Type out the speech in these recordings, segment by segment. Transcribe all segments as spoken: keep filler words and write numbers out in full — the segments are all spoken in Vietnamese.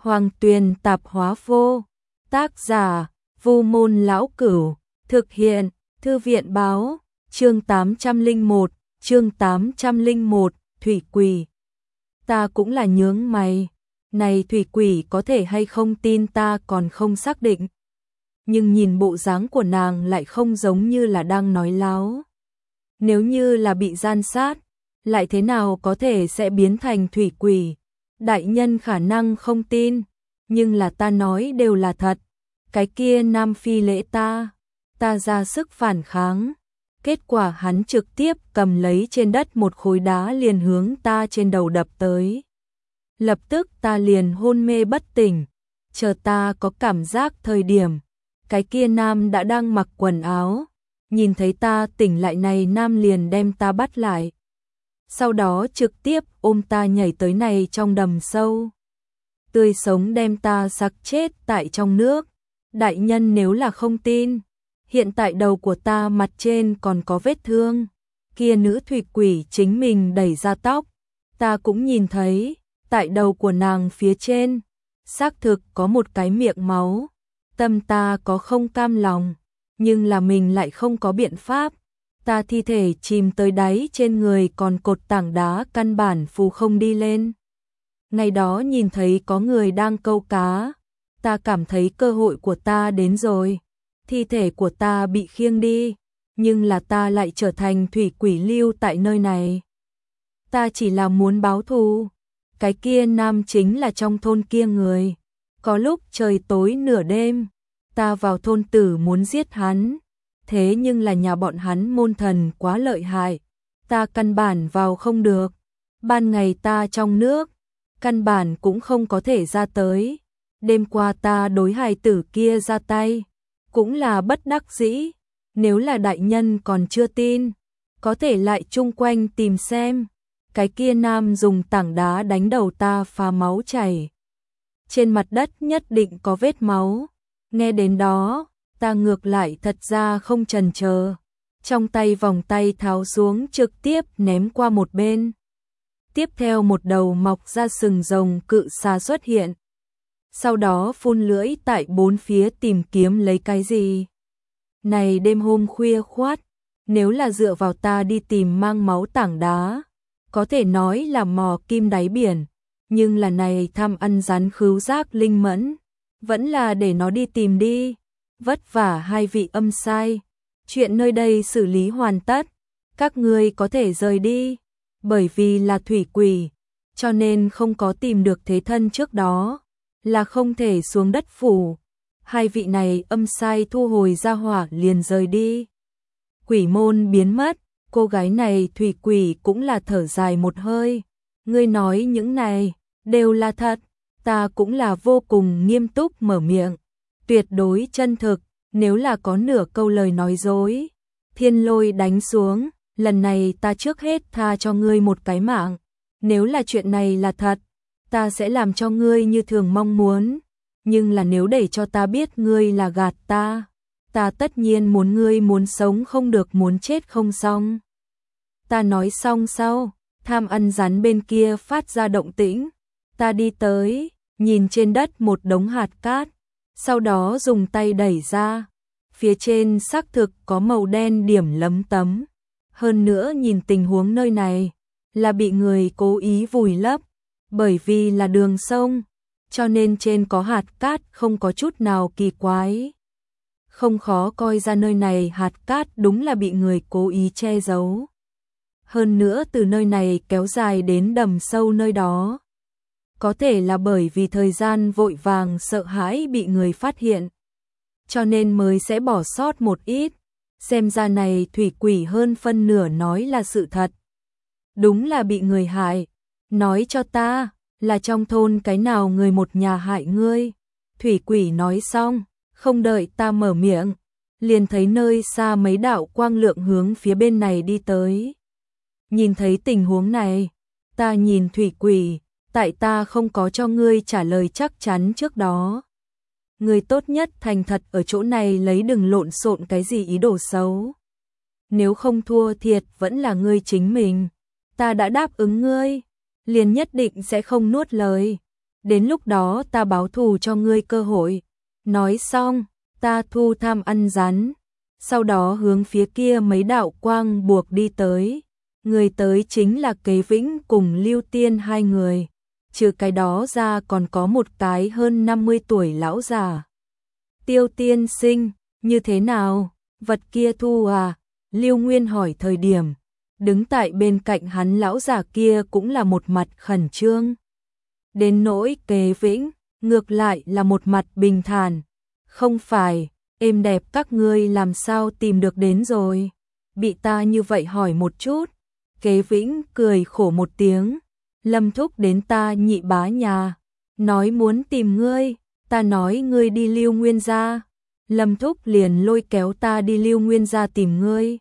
Hoàng Tuyền Tạp Hóa Vô. Tác giả: Vu Môn Lão Cửu. Thực hiện: Thư viện Báo. Chương tám trăm lẻ một, chương tám trăm lẻ một, Thủy Quỷ. Ta cũng là nhướng mày, này Thủy Quỷ có thể hay không tin ta còn không xác định. Nhưng nhìn bộ dáng của nàng lại không giống như là đang nói láo. Nếu như là bị gian sát, lại thế nào có thể sẽ biến thành Thủy Quỷ? Đại nhân khả năng không tin, nhưng là ta nói đều là thật. Cái kia nam phi lễ ta, ta ra sức phản kháng. Kết quả hắn trực tiếp cầm lấy trên đất một khối đá liền hướng ta trên đầu đập tới. Lập tức ta liền hôn mê bất tỉnh, chờ ta có cảm giác thời điểm, cái kia nam đã đang mặc quần áo, nhìn thấy ta tỉnh lại này nam liền đem ta bắt lại. Sau đó trực tiếp ôm ta nhảy tới này trong đầm sâu, tươi sống đem ta sặc chết tại trong nước. Đại nhân nếu là không tin, hiện tại đầu của ta mặt trên còn có vết thương, kia nữ Thủy Quỷ chính mình đẩy ra tóc, ta cũng nhìn thấy, tại đầu của nàng phía trên, xác thực có một cái miệng máu. Tâm ta có không cam lòng, nhưng là mình lại không có biện pháp. Ta thi thể chìm tới đáy, trên người còn cột tảng đá căn bản phù không đi lên. Ngày đó nhìn thấy có người đang câu cá, ta cảm thấy cơ hội của ta đến rồi. Thi thể của ta bị khiêng đi, nhưng là ta lại trở thành Thủy Quỷ lưu tại nơi này. Ta chỉ là muốn báo thù. Cái kia nam chính là trong thôn kia người. Có lúc trời tối nửa đêm, ta vào thôn tử muốn giết hắn. Thế nhưng là nhà bọn hắn môn thần quá lợi hại, ta căn bản vào không được. Ban ngày ta trong nước, căn bản cũng không có thể ra tới. Đêm qua ta đối hài tử kia ra tay, cũng là bất đắc dĩ. Nếu là đại nhân còn chưa tin, có thể lại chung quanh tìm xem. Cái kia nam dùng tảng đá đánh đầu ta phá máu chảy. Trên mặt đất nhất định có vết máu. Nghe đến đó, ta ngược lại thật ra không chần chờ. Trong tay vòng tay tháo xuống trực tiếp ném qua một bên. Tiếp theo một đầu mọc ra sừng rồng cự xà xuất hiện. Sau đó phun lưỡi tại bốn phía tìm kiếm lấy cái gì. Này đêm hôm khuya khoát, nếu là dựa vào ta đi tìm mang máu tảng đá, có thể nói là mò kim đáy biển. Nhưng là này tham ăn rắn khứu giác linh mẫn, vẫn là để nó đi tìm đi. Vất vả hai vị âm sai, chuyện nơi đây xử lý hoàn tất, các ngươi có thể rời đi. Bởi vì là Thủy Quỷ, cho nên không có tìm được thế thân trước đó, là không thể xuống đất phủ. Hai vị này âm sai thu hồi ra hỏa liền rời đi. Quỷ môn biến mất, cô gái này Thủy Quỷ cũng là thở dài một hơi. Ngươi nói những này đều là thật, ta cũng là vô cùng nghiêm túc mở miệng. Tuyệt đối chân thực, nếu là có nửa câu lời nói dối, thiên lôi đánh xuống, lần này ta trước hết tha cho ngươi một cái mạng. Nếu là chuyện này là thật, ta sẽ làm cho ngươi như thường mong muốn. Nhưng là nếu để cho ta biết ngươi là gạt ta, ta tất nhiên muốn ngươi muốn sống không được muốn chết không xong. Ta nói xong sau, tham ăn rắn bên kia phát ra động tĩnh. Ta đi tới, nhìn trên đất một đống hạt cát, sau đó dùng tay đẩy ra. Phía trên xác thực có màu đen điểm lấm tấm. Hơn nữa nhìn tình huống nơi này, là bị người cố ý vùi lấp. Bởi vì là đường sông, cho nên trên có hạt cát không có chút nào kỳ quái. Không khó coi ra nơi này hạt cát đúng là bị người cố ý che giấu. Hơn nữa từ nơi này kéo dài đến đầm sâu nơi đó. Có thể là bởi vì thời gian vội vàng sợ hãi bị người phát hiện, cho nên mới sẽ bỏ sót một ít. Xem ra này Thủy Quỷ hơn phân nửa nói là sự thật. Đúng là bị người hại. Nói cho ta, là trong thôn cái nào người một nhà hại ngươi? Thủy Quỷ nói xong, không đợi ta mở miệng, liền thấy nơi xa mấy đạo quang lượng hướng phía bên này đi tới. Nhìn thấy tình huống này, ta nhìn Thủy Quỷ, tại ta không có cho ngươi trả lời chắc chắn trước đó. Ngươi tốt nhất thành thật ở chỗ này lấy, đừng lộn xộn cái gì ý đồ xấu. Nếu không thua thiệt vẫn là ngươi chính mình. Ta đã đáp ứng ngươi, liền nhất định sẽ không nuốt lời. đến lúc đó ta báo thù cho ngươi cơ hội. Nói xong, ta thu tham ăn rắn, sau đó hướng phía kia mấy đạo quang buộc đi tới. Người tới chính là Kế Vĩnh cùng Lưu Tiên hai người, trừ cái đó ra còn có một cái hơn năm mươi tuổi lão già. Tiêu tiên sinh, như thế nào, vật kia thu à? Lưu Nguyên hỏi thời điểm, đứng tại bên cạnh hắn lão già kia cũng là một mặt khẩn trương. Đến nỗi Kế Vĩnh, ngược lại là một mặt bình thản. Không phải, êm đẹp các ngươi làm sao tìm được đến rồi? Bị ta như vậy hỏi một chút. Kế Vĩnh cười khổ một tiếng. Lâm thúc đến ta nhị bá nhà, nói muốn tìm ngươi, ta nói ngươi đi Lưu Nguyên gia. Lâm thúc liền lôi kéo ta đi Lưu Nguyên gia tìm ngươi.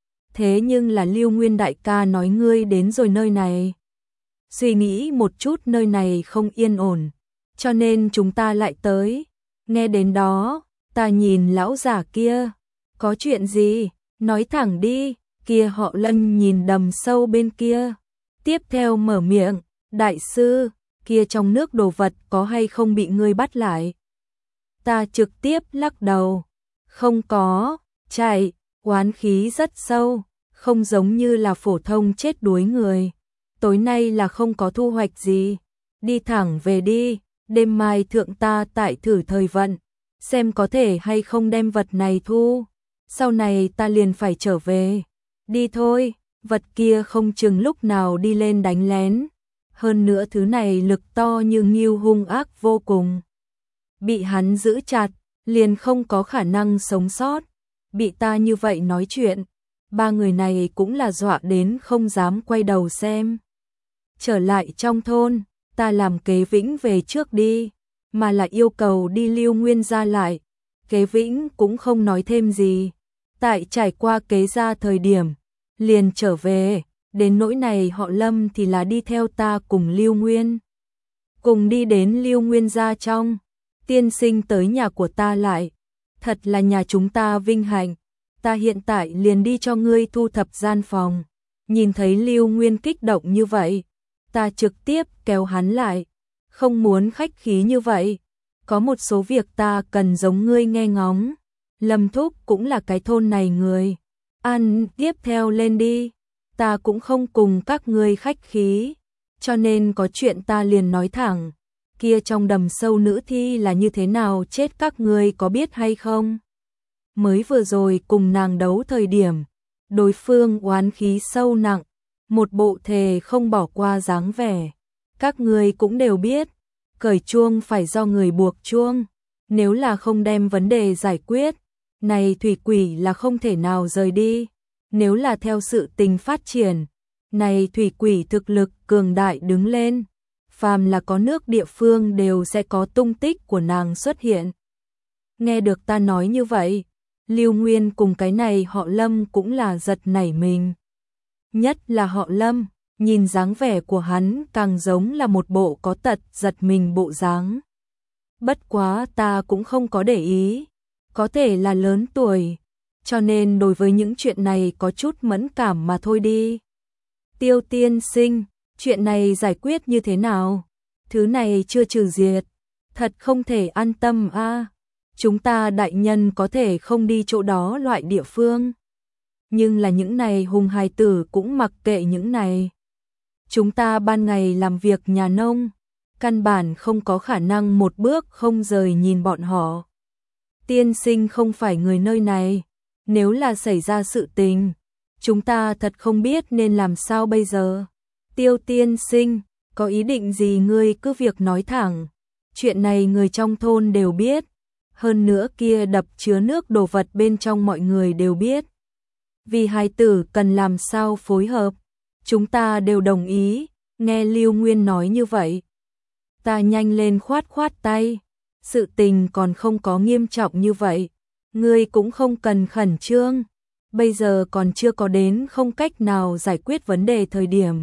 Thế nhưng là Lưu Nguyên đại ca nói ngươi đến rồi nơi này. Suy nghĩ một chút nơi này không yên ổn, cho nên chúng ta lại tới. Nghe đến đó, ta nhìn lão giả kia, có chuyện gì, nói thẳng đi. Kia họ Lâm nhìn đầm sâu bên kia, tiếp theo mở miệng, đại sư, kia trong nước đồ vật có hay không bị ngươi bắt lại? Ta trực tiếp lắc đầu, không có, chạy, oán khí rất sâu, không giống như là phổ thông chết đuối người. Tối nay là không có thu hoạch gì, đi thẳng về đi, đêm mai thượng ta tại thử thời vận, xem có thể hay không đem vật này thu, sau này ta liền phải trở về. Đi thôi, vật kia không chừng lúc nào đi lên đánh lén. Hơn nữa thứ này lực to như ngưu hung ác vô cùng. Bị hắn giữ chặt, liền không có khả năng sống sót. Bị ta như vậy nói chuyện, ba người này cũng là dọa đến không dám quay đầu xem. Trở lại trong thôn, ta làm Kế Vĩnh về trước đi, mà là yêu cầu đi Lưu Nguyên gia lại. Kế Vĩnh cũng không nói thêm gì. Tại trải qua Kế gia thời điểm, liền trở về, đến nỗi này họ Lâm thì là đi theo ta cùng Lưu Nguyên. Cùng đi đến Lưu Nguyên gia trong, tiên sinh tới nhà của ta lại, thật là nhà chúng ta vinh hạnh, ta hiện tại liền đi cho ngươi thu thập gian phòng. Nhìn thấy Lưu Nguyên kích động như vậy, ta trực tiếp kéo hắn lại, không muốn khách khí như vậy, có một số việc ta cần giống ngươi nghe ngóng. Lâm thúc cũng là cái thôn này người. Ăn, tiếp theo lên đi, ta cũng không cùng các ngươi khách khí, cho nên có chuyện ta liền nói thẳng, kia trong đầm sâu nữ thi là như thế nào chết các ngươi có biết hay không? Mới vừa rồi cùng nàng đấu thời điểm, đối phương oán khí sâu nặng, một bộ thề không bỏ qua dáng vẻ, các ngươi cũng đều biết, cởi chuông phải do người buộc chuông, nếu là không đem vấn đề giải quyết, này thủy quỷ là không thể nào rời đi. Nếu là theo sự tình phát triển, này thủy quỷ thực lực cường đại đứng lên, phàm là có nước địa phương đều sẽ có tung tích của nàng xuất hiện. Nghe được ta nói như vậy, Lưu Nguyên cùng cái này họ Lâm cũng là giật nảy mình. Nhất là họ Lâm, nhìn dáng vẻ của hắn càng giống là một bộ có tật giật mình bộ dáng. Bất quá ta cũng không có để ý, có thể là lớn tuổi, cho nên đối với những chuyện này có chút mẫn cảm mà thôi đi. Tiêu tiên sinh, chuyện này giải quyết như thế nào? Thứ này chưa trừ diệt, thật không thể an tâm a. À. Chúng ta đại nhân có thể không đi chỗ đó loại địa phương. Nhưng là những này hùng hài tử cũng mặc kệ những này. Chúng ta ban ngày làm việc nhà nông, căn bản không có khả năng một bước không rời nhìn bọn họ. Tiên sinh không phải người nơi này, nếu là xảy ra sự tình, chúng ta thật không biết nên làm sao bây giờ. Tiêu tiên sinh, có ý định gì ngươi cứ việc nói thẳng, chuyện này người trong thôn đều biết, hơn nữa kia đập chứa nước đồ vật bên trong mọi người đều biết. Vì hài tử cần làm sao phối hợp, chúng ta đều đồng ý. Nghe Lưu Nguyên nói như vậy, ta nhanh lên khoát khoát tay, sự tình còn không có nghiêm trọng như vậy, ngươi cũng không cần khẩn trương, bây giờ còn chưa có đến không cách nào giải quyết vấn đề thời điểm.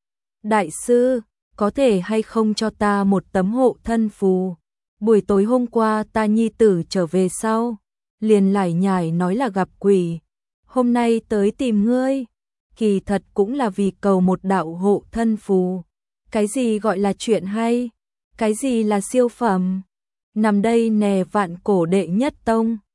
Đại sư, có thể hay không cho ta một tấm hộ thân phù? Buổi tối hôm qua ta nhi tử trở về sau, liền lải nhải nói là gặp quỷ, hôm nay tới tìm ngươi, kỳ thật cũng là vì cầu một đạo hộ thân phù. Cái gì gọi là chuyện hay? Cái gì là siêu phẩm? Nằm đây nè vạn cổ đệ nhất tông.